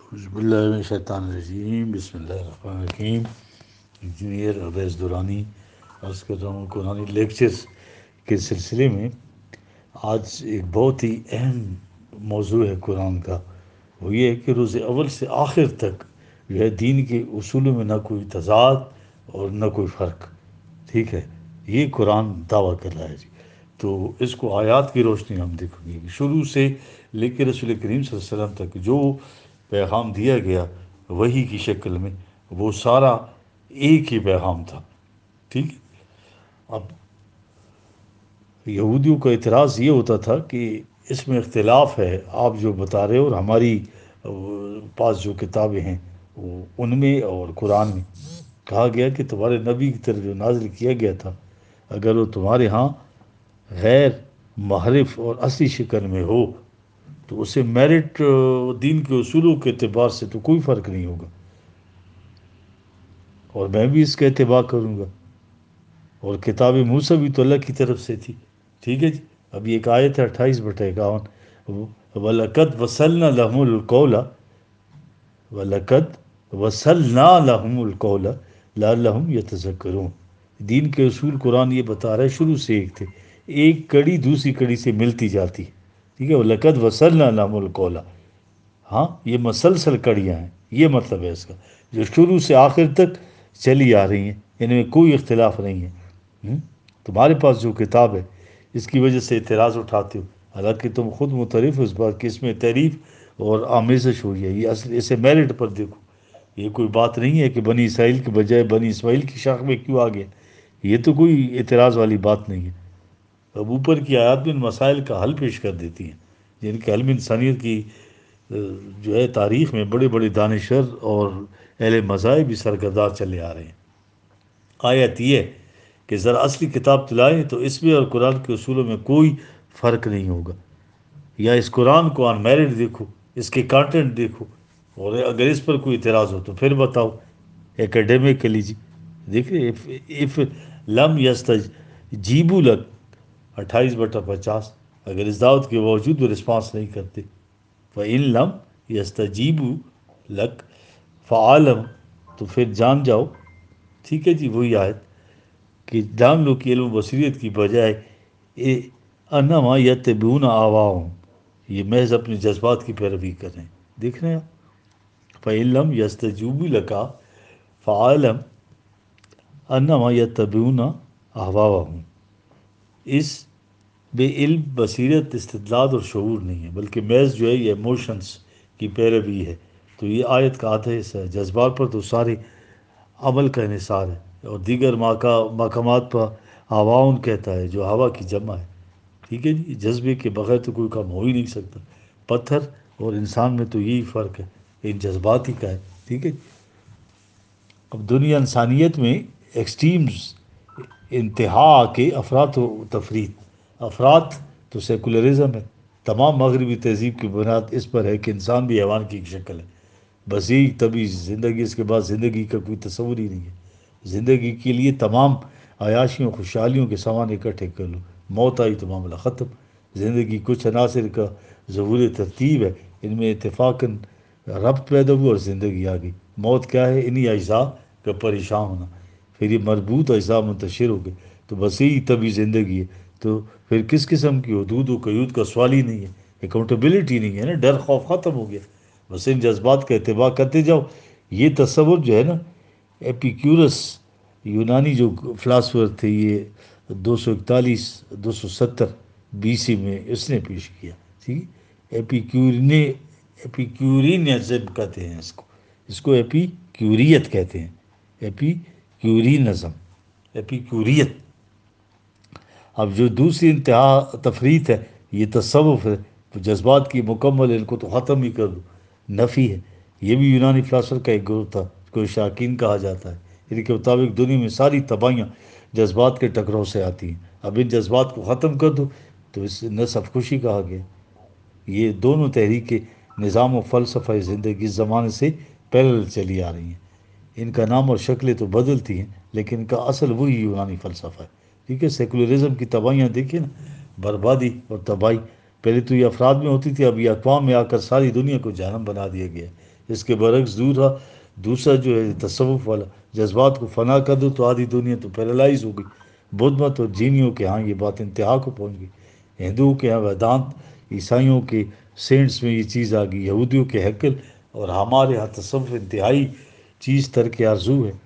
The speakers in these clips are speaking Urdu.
حزب اللہ من الشیطان الرجیم، بسم اللہ الرحمن الرحیم۔ انجینئر اویس دورانی عرض کر رہا ہوں قرآنی لیکچرز کے سلسلے میں آج ایک بہت ہی اہم موضوع ہے قرآن کا۔ وہ یہ ہے کہ روز اول سے آخر تک جو ہے دین کے اصولوں میں نہ کوئی تضاد اور نہ کوئی فرق، ٹھیک ہے، یہ قرآن دعویٰ کر رہا ہے جی۔ تو اس کو آیات کی روشنی میں ہم دیکھیں گے کہ شروع سے لے کے رسول کریم صلی اللہ علیہ وسلم تک جو پیغام دیا گیا وحی کی شکل میں، وہ سارا ایک ہی پیغام تھا، ٹھیک ہے۔ اب یہودیوں کا اعتراض یہ ہوتا تھا کہ اس میں اختلاف ہے، آپ جو بتا رہے ہو اور ہماری پاس جو کتابیں ہیں وہ ان میں اور قرآن میں کہا گیا کہ تمہارے نبی کی طرف جو نازل کیا گیا تھا اگر وہ تمہارے ہاں غیر محرف اور اصلی شکل میں ہو تو اسے میرٹ دین کے اصولوں کے اعتبار سے تو کوئی فرق نہیں ہوگا، اور میں بھی اس کا اتباع کروں گا، اور کتاب موسیٰ بھی تو اللہ کی طرف سے تھی، ٹھیک ہے جی۔ اب یہ ایک آیت ہے 28/51، وَلَقَدْ وَصَلْنَا لَهُمُ الْقَوْلَ وَلَقَدْ وَصَلْنَا لَهُمُ الْقَوْلَ لَعَلَّهُمْ يَتَذَكَّرُونَ۔ دین کے اصول قرآن یہ بتا رہا ہے شروع سے ایک تھے، ایک کڑی دوسری کڑی سے ملتی جاتی ہے، ٹھیک ہے۔ وَلَقَدْ وَصَلْنَا لَهُمُ الْقَوْلَ، ہاں یہ مسلسل کڑیاں ہیں، یہ مطلب ہے اس کا، جو شروع سے آخر تک چلی آ رہی ہیں، ان میں کوئی اختلاف نہیں ہے۔ تمہارے پاس جو کتاب ہے اس کی وجہ سے اعتراض اٹھاتے ہو، حالانکہ تم خود معترف ہو اس بات کہ اس میں تعریف اور آمیزش ہوئی ہے، یہ اصل اسے میرٹ پر دیکھو، یہ کوئی بات نہیں ہے کہ بنی اسرائیل کے بجائے بنی اسماعیل کی شاخ میں کیوں آ گیا، یہ تو کوئی اعتراض والی بات نہیں ہے۔ اب اوپر کی آیات میں ان مسائل کا حل پیش کر دیتی ہیں جن کے حل میں انسانیت کی جو ہے تاریخ میں بڑے بڑے دانشور اور اہل مذاہب بھی سرگردار چلے آ رہے ہیں۔ آیت یہ ہے کہ ذرا اصلی کتاب تلائیں تو اس میں اور قرآن کے اصولوں میں کوئی فرق نہیں ہوگا، یا اس قرآن کو آن میرٹ دیکھو، اس کے کانٹینٹ دیکھو، اور اگر اس پر کوئی اعتراض ہو تو پھر بتاؤ ایکیڈیمکلی جی۔ دیکھیں اف لم یستجیبوا لک 28/50، اگر اس دعوت کے باوجود وہ رسپانس نہیں کرتے، فَإِن لَمْ يَسْتَجِيبُوا لَكَ فَعَلَمْ، تو پھر جان جاؤ، ٹھیک ہے جی، وہی آیت کہ جان لو کہ علم و بصیرت کی بجائے انما یتبعون آواءہم، یہ محض اپنے جذبات کی پیروی کر رہے ہیں، دیکھ رہے ہیں آپ۔ فَإِن لَمْ يَسْتَجِيبُوا لَكَ فَعَلَمْ انما یتبعون اہواءہم، اس بے علم بصیرت استدلال اور شعور نہیں ہے، بلکہ محض جو ہے یہ ایموشنز کی پیروی ہے۔ تو یہ آیت کا آدھا حصہ ہے، جذبات پر تو سارے عمل کا انحصار ہے، اور دیگر مقامات پر ہواؤن کہتا ہے جو ہوا کی جمع ہے، ٹھیک ہے جی۔ جذبے کے بغیر تو کوئی کام ہو ہی نہیں سکتا، پتھر اور انسان میں تو یہی فرق ہے، ان جذبات ہی کا ہے، ٹھیک ہے جی۔ اب دنیا انسانیت میں ایکسٹریمز انتہا کے افراط و تفریط، افراط تو سیکولرزم ہے، تمام مغربی تہذیب کی بنیاد اس پر ہے کہ انسان بھی حیوان کی ایک شکل ہے، بس طبی زندگی، اس کے بعد زندگی کا کوئی تصور ہی نہیں ہے۔ زندگی کے لیے تمام عیاشیوں خوشحالیوں کے سامان اکٹھے کر لو، موت آئی تو معاملہ ختم۔ زندگی کچھ عناصر کا ظہور ترتیب ہے، ان میں اتفاقاً ربط پیدا ہوا اور زندگی آ گئی۔ موت کیا ہے؟ انہی اجزاء کا پریشان ہونا، پھر یہ مربوط اجزاء منتشر ہو گئے، تو بس یہی طبی زندگی ہے۔ تو پھر کس قسم کی حدود و قیود کا سوال ہی نہیں ہے، اکاؤنٹیبلٹی نہیں ہے نا، ڈر خوف ختم ہو گیا، بس ان جذبات کا اتباع کرتے جاؤ۔ یہ تصور جو ہے نا، ایپیکیورس یونانی جو فلاسفر تھے، یہ 271-270 BC میں اس نے پیش کیا، ٹھیک ہے۔ ایپیکیورینزم کہتے ہیں اس کو ایپیکیوریت کہتے ہیں، ایپیکیورینزم، ایپیکیوریت۔ اب جو دوسری انتہا تفریط ہے، یہ تصوف ہے، جذبات کی مکمل ان کو تو ختم ہی کر دو، نفی ہے۔ یہ بھی یونانی فلاسفر کا ایک گروہ تھا، اس کو شاکین کہا جاتا ہے۔ ان کے مطابق دنیا میں ساری تباہیاں جذبات کے ٹکراؤ سے آتی ہیں، اب ان جذبات کو ختم کر دو تو اس نصف خوشی کہا گیا۔ یہ دونوں تحریکیں نظام و فلسفہ زندگی اس زمانے سے پیرل چلی آ رہی ہیں، ان کا نام اور شکلیں تو بدلتی ہیں لیکن ان کا اصل وہی یونانی فلسفہ ہے، ٹھیک ہے۔ سیکولرزم کی تباہیاں دیکھیں نا، بربادی اور تباہی پہلے تو یہ افراد میں ہوتی تھی، اب یہ اقوام میں آ کر ساری دنیا کو جہنم بنا دیا گیا ہے۔ اس کے برعکس دوسرا جو ہے تصوف والا، جذبات کو فنا کر دو تو آدھی دنیا تو پیرالائز ہو گئی۔ بدھ مت اور جینیوں کے ہاں یہ بات انتہا کو پہنچ گئی، ہندوؤں کے ہاں ویدانت، عیسائیوں کے سینٹس میں یہ چیز آ گئی، یہودیوں کے ہیکل، اور ہمارے ہاں تصوف انتہائی چیز ترک آرزو ہے۔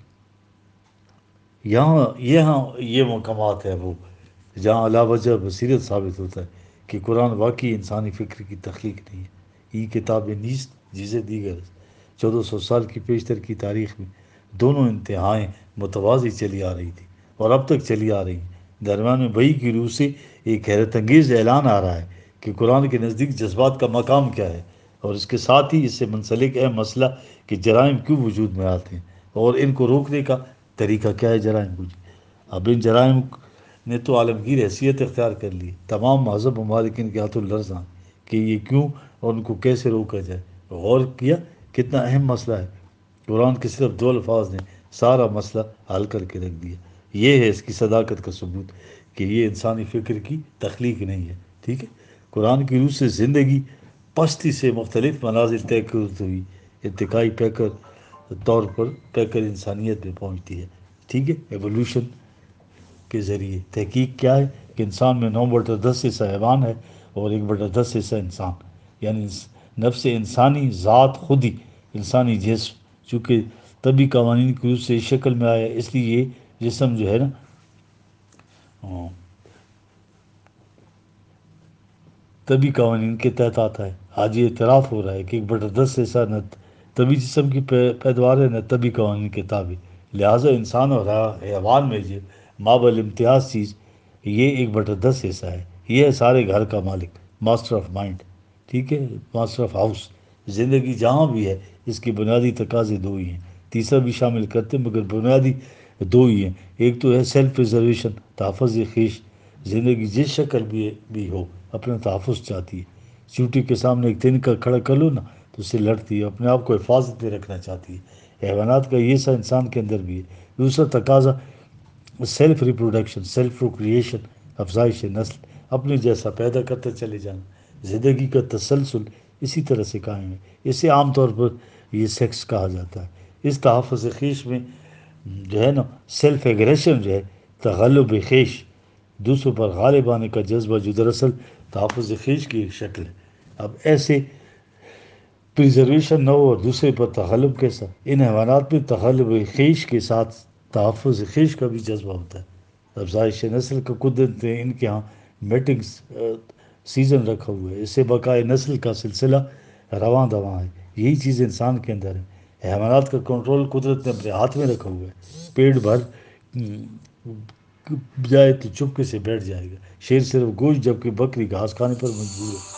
یہاں یہ مقامات ہیں وہ جہاں علا وجہ بصیرت ثابت ہوتا ہے کہ قرآن واقعی انسانی فکر کی تخلیق نہیں ہے۔ یہ کتاب نیست جسے دیگر 1400 سال کی پیشتر کی تاریخ میں دونوں انتہائیں متوازی چلی آ رہی تھی اور اب تک چلی آ رہی ہیں۔ درمیان میں وحی کی روح سے ایک حیرت انگیز اعلان آ رہا ہے کہ قرآن کے نزدیک جذبات کا مقام کیا ہے، اور اس کے ساتھ ہی اس سے منسلک اہم مسئلہ کہ جرائم کیوں وجود میں آتے ہیں اور ان کو روکنے کا طریقہ کیا ہے جرائم کو۔ اب ان جرائم نے تو عالمگیر حیثیت اختیار کر لی، تمام مہذب ممالک ان کے ہاتھوں لرزاں کہ یہ کیوں اور ان کو کیسے روکا جائے۔ غور کیا کتنا اہم مسئلہ ہے، قرآن کے صرف 2 الفاظ نے سارا مسئلہ حل کر کے رکھ دیا۔ یہ ہے اس کی صداقت کا ثبوت کہ یہ انسانی فکر کی تخلیق نہیں ہے، ٹھیک ہے۔ قرآن کی روح سے زندگی پستی سے مختلف منازل طے کرتی ہوئی ارتقائی طور پر پیکر انسانیت میں پہنچتی ہے، ٹھیک ہے۔ ایولیوشن کے ذریعے تحقیق کیا ہے کہ انسان میں 9/10 حصہ حیوان ہے اور 1/10 حصہ انسان، یعنی نفس انسانی ذات خود ہی انسانی جسم، چونکہ طبی قوانین کی روح سے اس شکل میں آیا، اس لیے یہ جسم جو ہے نا طبی قوانین کے تحت آتا ہے۔ آج یہ اعتراف ہو رہا ہے کہ 1/10 حصہ نہ طبی جسم کی پیدوار ہے نہ طبی قوانین کے تابع، لہٰذا انسان اور حیوان میں جو مابل امتیاز چیز یہ 1/10 حصہ ہے۔ یہ ہے سارے گھر کا مالک، ماسٹر آف مائنڈ، ٹھیک ہے، ماسٹر آف ہاؤس۔ زندگی جہاں بھی ہے اس کی بنیادی تقاضے دو ہی ہیں، تیسرا بھی شامل کرتے ہیں مگر بنیادی دو ہی ہیں۔ ایک تو ہے سیلف پریزرویشن، تحفظ خیش۔ زندگی جس شکل بھی ہو اپنا تحفظ چاہتی ہے۔ چیونٹی کے سامنے ایک تنکا کھڑا کر لو نا تو اسے لڑتی ہے، اپنے آپ کو حفاظت میں رکھنا چاہتی ہے۔ حیوانات کا یہ سا انسان کے اندر بھی ہے۔ دوسرا تقاضا سیلف ریپروڈکشن، سیلف پروکریشن، افزائش نسل، اپنے جیسا پیدا کرتے چلے جانا۔ زندگی کا تسلسل اسی طرح سے قائم ہے، اسے عام طور پر یہ سیکس کہا جاتا ہے۔ اس تحفظ خیش میں جو ہے نا سیلف ایگریشن جو ہے، تغلب خیش، دوسروں پر غالب آنے کا جذبہ، جو دراصل تحفظ خیش کی ایک شکل ہے۔ اب ایسے پریزرویشن نہ ہو اور دوسرے پر تغلب کیسا؟ ان حیوانات میں تغلب خیش کے ساتھ تحفظ خیش کا بھی جذبہ ہوتا ہے۔ افزائش نسل کا قدرت نے ان کے ہاں میٹنگ سیزن رکھا ہوا ہے، اس سے بقائے نسل کا سلسلہ رواں دواں ہے۔ یہی چیز انسان کے اندر ہے۔ حیوانات کا کنٹرول قدرت نے اپنے ہاتھ میں رکھا ہوا ہے۔ پیٹ بھر جائے تو چپکے سے بیٹھ جائے گا، شیر صرف گوشت جبکہ بکری گھاس کھانے پر مجبور ہے۔